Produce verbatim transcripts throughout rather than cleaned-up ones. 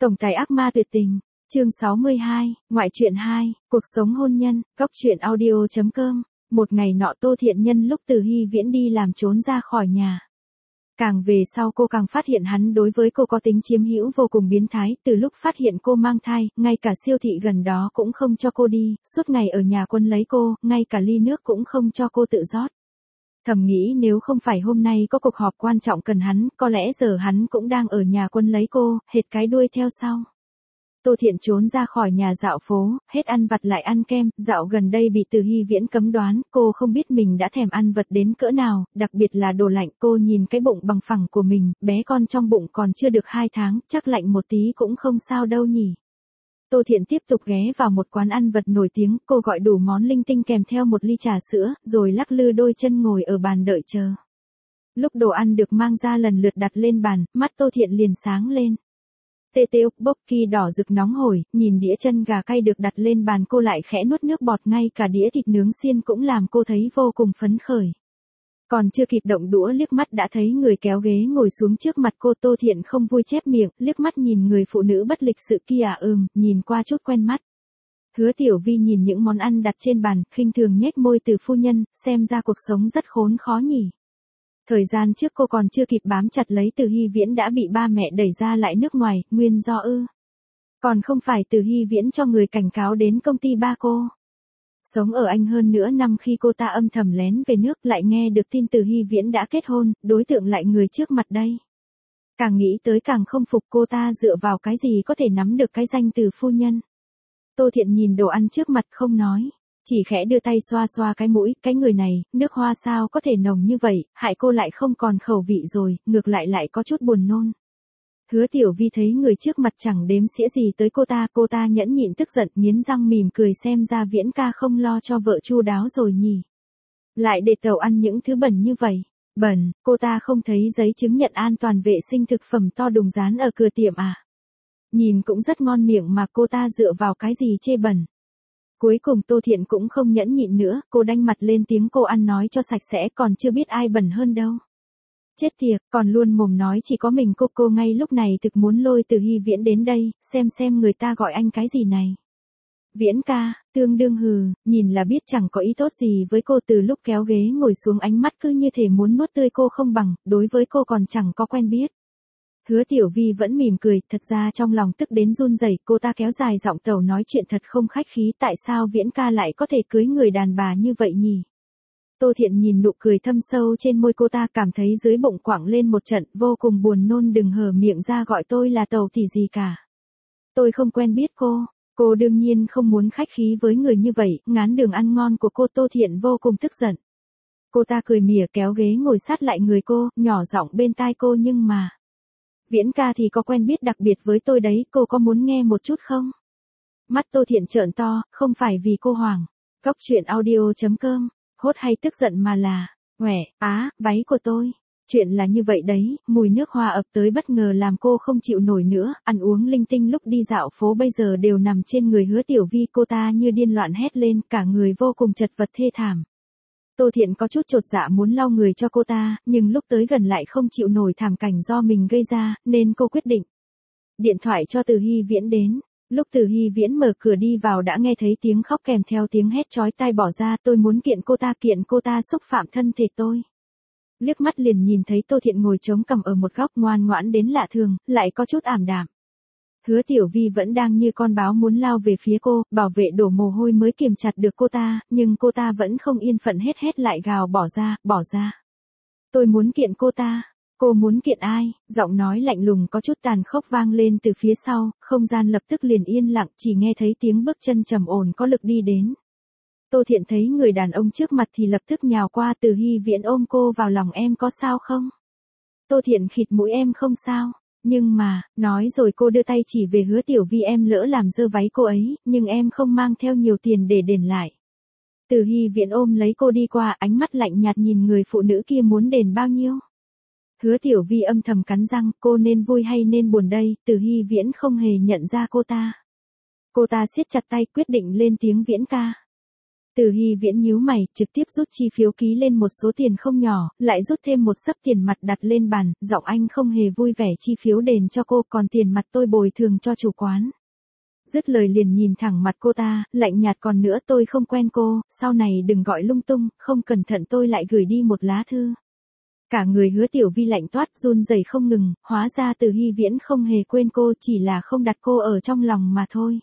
Tổng tài ác ma tuyệt tình, chương sáu mươi hai, ngoại truyện hai, cuộc sống hôn nhân, góc truyện audio.com. Một ngày nọ Tô Thiện Nhân lúc Từ Hy Viễn đi làm trốn ra khỏi nhà. Càng về sau cô càng phát hiện hắn đối với cô có tính chiếm hữu vô cùng biến thái, từ lúc phát hiện cô mang thai, ngay cả siêu thị gần đó cũng không cho cô đi, suốt ngày ở nhà quân lấy cô, ngay cả ly nước cũng không cho cô tự rót. Thầm nghĩ nếu không phải hôm nay có cuộc họp quan trọng cần hắn, có lẽ giờ hắn cũng đang ở nhà quân lấy cô, hệt cái đuôi theo sau. Tô Thiện trốn ra khỏi nhà dạo phố, hết ăn vặt lại ăn kem, dạo gần đây bị Từ Hy Viễn cấm đoán, cô không biết mình đã thèm ăn vật đến cỡ nào, đặc biệt là đồ lạnh. Cô nhìn cái bụng bằng phẳng của mình, bé con trong bụng còn chưa được hai tháng, chắc lạnh một tí cũng không sao đâu nhỉ. Tô Thiện tiếp tục ghé vào một quán ăn vật nổi tiếng, cô gọi đủ món linh tinh kèm theo một ly trà sữa, rồi lắc lư đôi chân ngồi ở bàn đợi chờ. Lúc đồ ăn được mang ra lần lượt đặt lên bàn, mắt Tô Thiện liền sáng lên. Tê tê tteokbokki đỏ rực nóng hổi, nhìn đĩa chân gà cay được đặt lên bàn cô lại khẽ nuốt nước bọt, ngay cả đĩa thịt nướng xiên cũng làm cô thấy vô cùng phấn khởi. Còn chưa kịp động đũa liếc mắt đã thấy người kéo ghế ngồi xuống trước mặt cô. Tô Thiện không vui chép miệng, liếc mắt nhìn người phụ nữ bất lịch sự kia à ừm, nhìn qua chút quen mắt. Hứa Tiểu Vi nhìn những món ăn đặt trên bàn, khinh thường nhếch môi. Từ phu nhân, xem ra cuộc sống rất khốn khó nhỉ. Thời gian trước cô còn chưa kịp bám chặt lấy Từ Hy Viễn đã bị ba mẹ đẩy ra lại nước ngoài, nguyên do ư? Còn không phải Từ Hy Viễn cho người cảnh cáo đến công ty ba cô. Sống ở Anh hơn nửa năm khi cô ta âm thầm lén về nước lại nghe được tin Từ Hy Viễn đã kết hôn, đối tượng lại người trước mặt đây. Càng nghĩ tới càng không phục, cô ta dựa vào cái gì có thể nắm được cái danh từ phu nhân. Tô Thiện nhìn đồ ăn trước mặt không nói. Chỉ khẽ đưa tay xoa xoa cái mũi, cái người này, nước hoa sao có thể nồng như vậy, hại cô lại không còn khẩu vị rồi, ngược lại lại có chút buồn nôn. Hứa Tiểu Vi thấy người trước mặt chẳng đếm xỉa gì tới cô ta, cô ta nhẫn nhịn tức giận, nghiến răng mỉm cười, xem ra Viễn ca không lo cho vợ chu đáo rồi nhỉ. Lại để tàu ăn những thứ bẩn như vậy. Bẩn, cô ta không thấy giấy chứng nhận an toàn vệ sinh thực phẩm to đùng dán ở cửa tiệm à? Nhìn cũng rất ngon miệng mà cô ta dựa vào cái gì chê bẩn. Cuối cùng Tô Thiện cũng không nhẫn nhịn nữa, cô đanh mặt lên tiếng, cô ăn nói cho sạch sẽ, còn chưa biết ai bẩn hơn đâu. Chết tiệt, còn luôn mồm nói chỉ có mình cô. Cô ngay lúc này thực muốn lôi Từ Hy Viễn đến đây, xem xem người ta gọi anh cái gì này. Viễn ca, tương đương hừ, nhìn là biết chẳng có ý tốt gì với cô. Từ lúc kéo ghế ngồi xuống ánh mắt cứ như thể muốn nuốt tươi cô không bằng, đối với cô còn chẳng có quen biết. Hứa Tiểu Vi vẫn mỉm cười, thật ra trong lòng tức đến run rẩy. Cô ta kéo dài giọng tàu nói chuyện thật không khách khí, tại sao Viễn ca lại có thể cưới người đàn bà như vậy nhỉ? Tô Thiện nhìn nụ cười thâm sâu trên môi cô ta, cảm thấy dưới bụng quẳng lên một trận, vô cùng buồn nôn. Đừng hở miệng ra gọi tôi là tàu thì gì cả. Tôi không quen biết cô. Cô đương nhiên không muốn khách khí với người như vậy, ngán đường ăn ngon của cô. Tô Thiện vô cùng tức giận. Cô ta cười mỉa kéo ghế ngồi sát lại người cô, nhỏ giọng bên tai cô, nhưng mà Viễn ca thì có quen biết đặc biệt với tôi đấy, cô có muốn nghe một chút không? Mắt Tô Thiện trợn to, không phải vì cô hoảng. Góc truyện audio.com, hốt hay tức giận mà là, "Uể, á, váy của tôi." Chuyện là như vậy đấy, mùi nước hoa ập tới bất ngờ làm cô không chịu nổi nữa, ăn uống linh tinh lúc đi dạo phố bây giờ đều nằm trên người Hứa Tiểu Vi. Cô ta như điên loạn hét lên, cả người vô cùng chật vật thê thảm. Tô Thiện có chút chột dạ muốn lau người cho cô ta, nhưng lúc tới gần lại không chịu nổi thảm cảnh do mình gây ra, nên cô quyết định điện thoại cho Từ Hy Viễn đến. Lúc Từ Hy Viễn mở cửa đi vào đã nghe thấy tiếng khóc kèm theo tiếng hét chói tai bỏ ra, tôi muốn kiện cô ta, kiện cô ta xúc phạm thân thể tôi. Liếc mắt liền nhìn thấy Tô Thiện ngồi chống cằm ở một góc, ngoan ngoãn đến lạ thường, lại có chút ảm đạm. Hứa Tiểu Vi vẫn đang như con báo muốn lao về phía cô, bảo vệ đổ mồ hôi mới kiềm chặt được cô ta, nhưng cô ta vẫn không yên phận, hết hét lại gào, bỏ ra, bỏ ra. Tôi muốn kiện cô ta. Cô muốn kiện ai? Giọng nói lạnh lùng có chút tàn khốc vang lên từ phía sau, không gian lập tức liền yên lặng, chỉ nghe thấy tiếng bước chân trầm ổn có lực đi đến. Tô Thiện thấy người đàn ông trước mặt thì lập tức nhào qua. Từ Hy Viễn ôm cô vào lòng, em có sao không? Tô Thiện khịt mũi, em không sao. Nhưng mà, nói rồi cô đưa tay chỉ về Hứa Tiểu Vi, em lỡ làm dơ váy cô ấy, nhưng em không mang theo nhiều tiền để đền lại. Từ Hy Viễn ôm lấy cô đi qua, ánh mắt lạnh nhạt nhìn người phụ nữ kia, muốn đền bao nhiêu? Hứa Tiểu Vi âm thầm cắn răng, cô nên vui hay nên buồn đây? Từ Hy Viễn không hề nhận ra cô ta. Cô ta siết chặt tay, quyết định lên tiếng, Viễn ca. Từ Hy Viễn nhíu mày, trực tiếp rút chi phiếu ký lên một số tiền không nhỏ, lại rút thêm một xấp tiền mặt đặt lên bàn, giọng anh không hề vui vẻ. Chi phiếu đền cho cô, còn tiền mặt tôi bồi thường cho chủ quán. Dứt lời liền nhìn thẳng mặt cô ta, lạnh nhạt, còn nữa tôi không quen cô, sau này đừng gọi lung tung, không cẩn thận tôi lại gửi đi một lá thư. Cả người Hứa Tiểu Vi lạnh toát, run rẩy không ngừng, hóa ra Từ Hy Viễn không hề quên cô, chỉ là không đặt cô ở trong lòng mà thôi.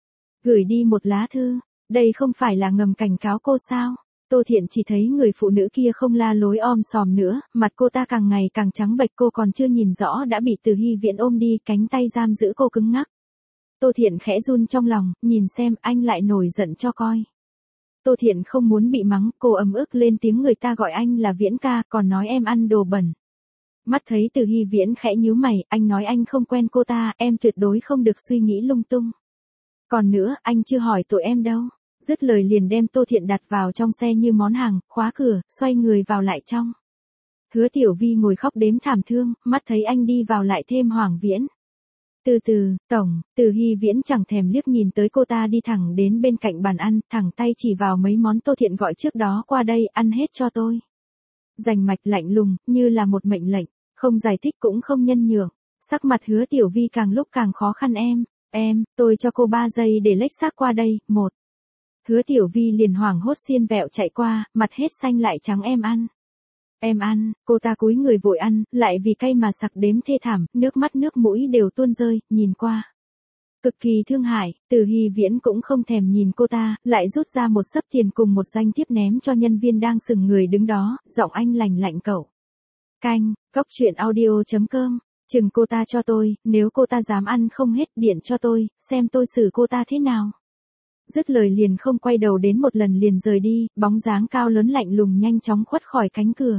Gửi đi một lá thư, đây không phải là ngầm cảnh cáo cô sao? Tô Thiện chỉ thấy người phụ nữ kia không la lối om sòm nữa, mặt cô ta càng ngày càng trắng bệch, cô còn chưa nhìn rõ đã bị Từ Hy Viễn ôm đi, cánh tay giam giữ cô cứng ngắc. Tô Thiện khẽ run trong lòng, nhìn xem anh lại nổi giận cho coi. Tô Thiện không muốn bị mắng, cô ấm ức lên tiếng, người ta gọi anh là Viễn ca, còn nói em ăn đồ bẩn. Mắt thấy Từ Hy Viễn khẽ nhíu mày, anh nói anh không quen cô ta, em tuyệt đối không được suy nghĩ lung tung. Còn nữa, anh chưa hỏi tội em đâu. Dứt lời liền đem Tô Thiện đặt vào trong xe như món hàng, khóa cửa, xoay người vào lại trong. Hứa Tiểu Vi ngồi khóc đếm thảm thương, mắt thấy anh đi vào lại thêm hoảng viễn. Từ từ, tổng, Từ Hy Viễn chẳng thèm liếc nhìn tới cô ta, đi thẳng đến bên cạnh bàn ăn, thẳng tay chỉ vào mấy món Tô Thiện gọi trước đó, qua đây, ăn hết cho tôi. Rành mạch lạnh lùng, như là một mệnh lệnh, không giải thích cũng không nhân nhượng. Sắc mặt Hứa Tiểu Vi càng lúc càng khó khăn. Em, em, tôi cho cô ba giây để lách xác qua đây, một. Hứa Tiểu Vi liền hoảng hốt xiên vẹo chạy qua, mặt hết xanh lại trắng. Em ăn. Em ăn, cô ta cúi người vội ăn, lại vì cay mà sặc đếm thê thảm, nước mắt nước mũi đều tuôn rơi, nhìn qua. Cực kỳ thương hại, Từ Hy Viễn cũng không thèm nhìn cô ta, lại rút ra một xấp tiền cùng một danh thiếp ném cho nhân viên đang sừng người đứng đó, giọng anh lành lạnh cậu. Canh, góc truyện audio chấm com, chừng cô ta cho tôi, nếu cô ta dám ăn không hết điện cho tôi, xem tôi xử cô ta thế nào. Dứt lời liền không quay đầu đến một lần liền rời đi, bóng dáng cao lớn lạnh lùng nhanh chóng khuất khỏi cánh cửa.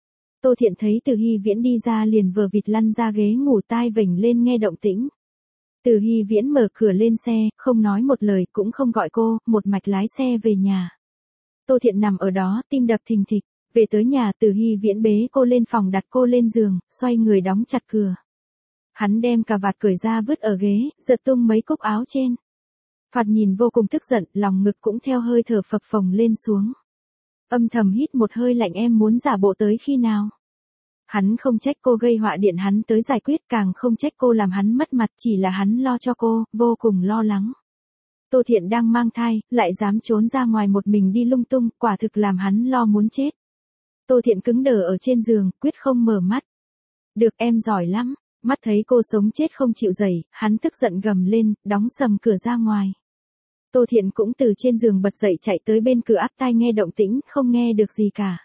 Tô Thiện thấy Từ Hy Viễn đi ra liền vờ vịt lăn ra ghế ngủ, tai vểnh lên nghe động tĩnh. Từ Hy Viễn mở cửa lên xe, không nói một lời cũng không gọi cô, một mạch lái xe về nhà. Tô Thiện nằm ở đó, tim đập thình thịch. Về tới nhà, Từ Hy Viễn bế cô lên phòng, đặt cô lên giường, xoay người đóng chặt cửa. Hắn đem cà vạt cởi ra vứt ở ghế, giật tung mấy cúc áo trên. Thoạt nhìn vô cùng tức giận, lòng ngực cũng theo hơi thở phập phồng lên xuống. Âm thầm hít một hơi lạnh, em muốn giả bộ tới khi nào? Hắn không trách cô gây họa, điện hắn tới giải quyết, càng không trách cô làm hắn mất mặt, chỉ là hắn lo cho cô, vô cùng lo lắng. Tô Thiện đang mang thai, lại dám trốn ra ngoài một mình đi lung tung, quả thực làm hắn lo muốn chết. Tô Thiện cứng đờ ở trên giường, quyết không mở mắt. Được, em giỏi lắm. Mắt thấy cô sống chết không chịu dậy, hắn tức giận gầm lên, đóng sầm cửa ra ngoài. Tô Thiện cũng từ trên giường bật dậy chạy tới bên cửa, áp tai nghe động tĩnh, không nghe được gì cả.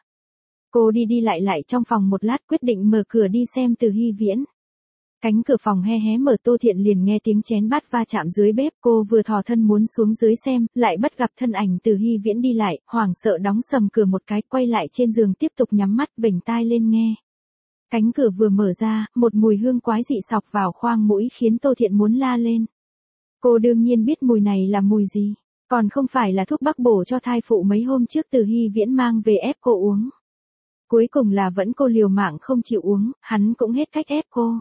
Cô đi đi lại lại trong phòng một lát, quyết định mở cửa đi xem Từ Hy Viễn. Cánh cửa phòng hé hé mở, Tô Thiện liền nghe tiếng chén bát va chạm dưới bếp, cô vừa thò thân muốn xuống dưới xem, lại bắt gặp thân ảnh Từ Hy Viễn đi lại, hoảng sợ đóng sầm cửa một cái, quay lại trên giường tiếp tục nhắm mắt, vểnh tai lên nghe. Cánh cửa vừa mở ra, một mùi hương quái dị xộc vào khoang mũi khiến Tô Thiện muốn la lên. Cô đương nhiên biết mùi này là mùi gì, còn không phải là thuốc bắc bổ cho thai phụ mấy hôm trước Từ Hy Viễn mang về ép cô uống. Cuối cùng là vẫn cô liều mạng không chịu uống, hắn cũng hết cách ép cô.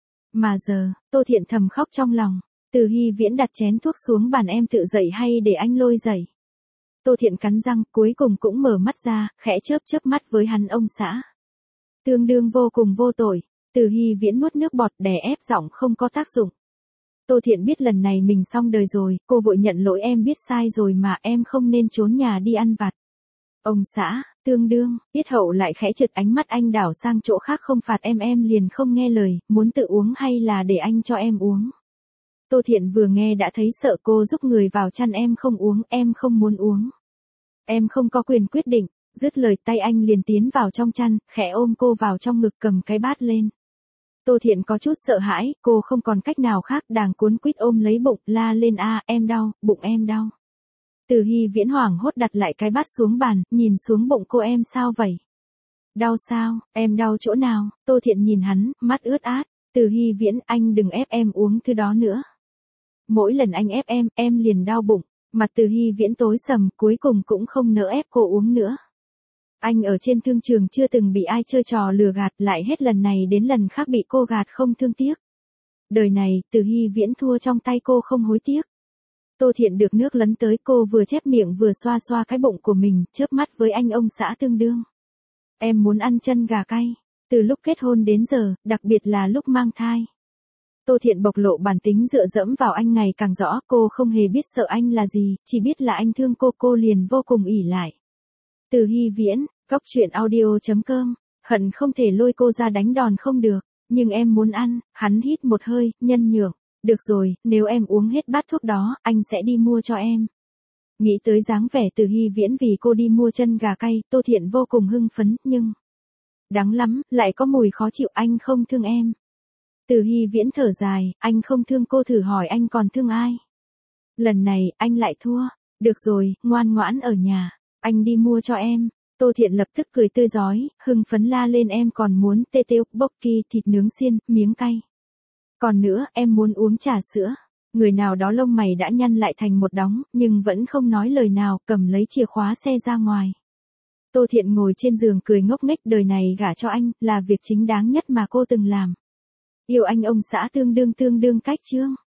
Mà giờ, Tô Thiện thầm khóc trong lòng. Từ Hy Viễn đặt chén thuốc xuống bàn, em tự dậy hay để anh lôi dậy? Tô Thiện cắn răng, cuối cùng cũng mở mắt ra, khẽ chớp chớp mắt với hắn, ông xã. Tương đương vô cùng vô tội. Từ Hy Viễn nuốt nước bọt, đè ép giọng không có tác dụng. Tô Thiện biết lần này mình xong đời rồi, cô vội nhận lỗi, em biết sai rồi mà, em không nên trốn nhà đi ăn vặt. Ông xã, tương đương, Tiết Hậu lại khẽ trượt, ánh mắt anh đảo sang chỗ khác, không phạt em, em liền không nghe lời, muốn tự uống hay là để anh cho em uống? Tô Thiện vừa nghe đã thấy sợ, cô rúc người vào chăn, em không uống, em không muốn uống. Em không có quyền quyết định. Dứt lời tay anh liền tiến vào trong chăn, khẽ ôm cô vào trong ngực, cầm cái bát lên. Tô Thiện có chút sợ hãi, cô không còn cách nào khác, đàng cuốn quýt ôm lấy bụng, la lên, a, em đau, bụng em đau. Từ Hy Viễn hoảng hốt đặt lại cái bát xuống bàn, nhìn xuống bụng cô, em sao vậy? Đau sao, em đau chỗ nào? Tô Thiện nhìn hắn, mắt ướt át. Từ Hy Viễn, anh đừng ép em uống thứ đó nữa. Mỗi lần anh ép em, em liền đau bụng. Mặt Từ Hy Viễn tối sầm, cuối cùng cũng không nỡ ép cô uống nữa. Anh ở trên thương trường chưa từng bị ai chơi trò lừa gạt, lại hết lần này đến lần khác bị cô gạt không thương tiếc. Đời này, Từ Hy Viễn thua trong tay cô không hối tiếc. Tô Thiện được nước lấn tới, cô vừa chép miệng vừa xoa xoa cái bụng của mình, chớp mắt với anh ông xã tương đương. Em muốn ăn chân gà cay. Từ lúc kết hôn đến giờ, đặc biệt là lúc mang thai. Tô Thiện bộc lộ bản tính dựa dẫm vào anh ngày càng rõ, cô không hề biết sợ anh là gì, chỉ biết là anh thương cô, cô liền vô cùng ỷ lại. Từ Hy Viễn, cóc truyện audio chấm com, hận không thể lôi cô ra đánh đòn không được, nhưng em muốn ăn. Hắn hít một hơi, nhân nhượng. Được rồi, nếu em uống hết bát thuốc đó, anh sẽ đi mua cho em. Nghĩ tới dáng vẻ Từ Hy Viễn vì cô đi mua chân gà cay, Tô Thiện vô cùng hưng phấn, nhưng... đắng lắm, lại có mùi khó chịu, anh không thương em. Từ Hy Viễn thở dài, anh không thương cô, thử hỏi anh còn thương ai. Lần này, anh lại thua. Được rồi, ngoan ngoãn ở nhà, anh đi mua cho em. Tô Thiện lập tức cười tươi rói, hưng phấn la lên, em còn muốn tê tê, bokki, thịt nướng xiên, miếng cay. Còn nữa, em muốn uống trà sữa. Người nào đó lông mày đã nhăn lại thành một đóng, nhưng vẫn không nói lời nào, cầm lấy chìa khóa xe ra ngoài. Tô Thiện ngồi trên giường cười ngốc nghếch, đời này gả cho anh, là việc chính đáng nhất mà cô từng làm. Yêu anh ông xã tương đương tương đương cách chương.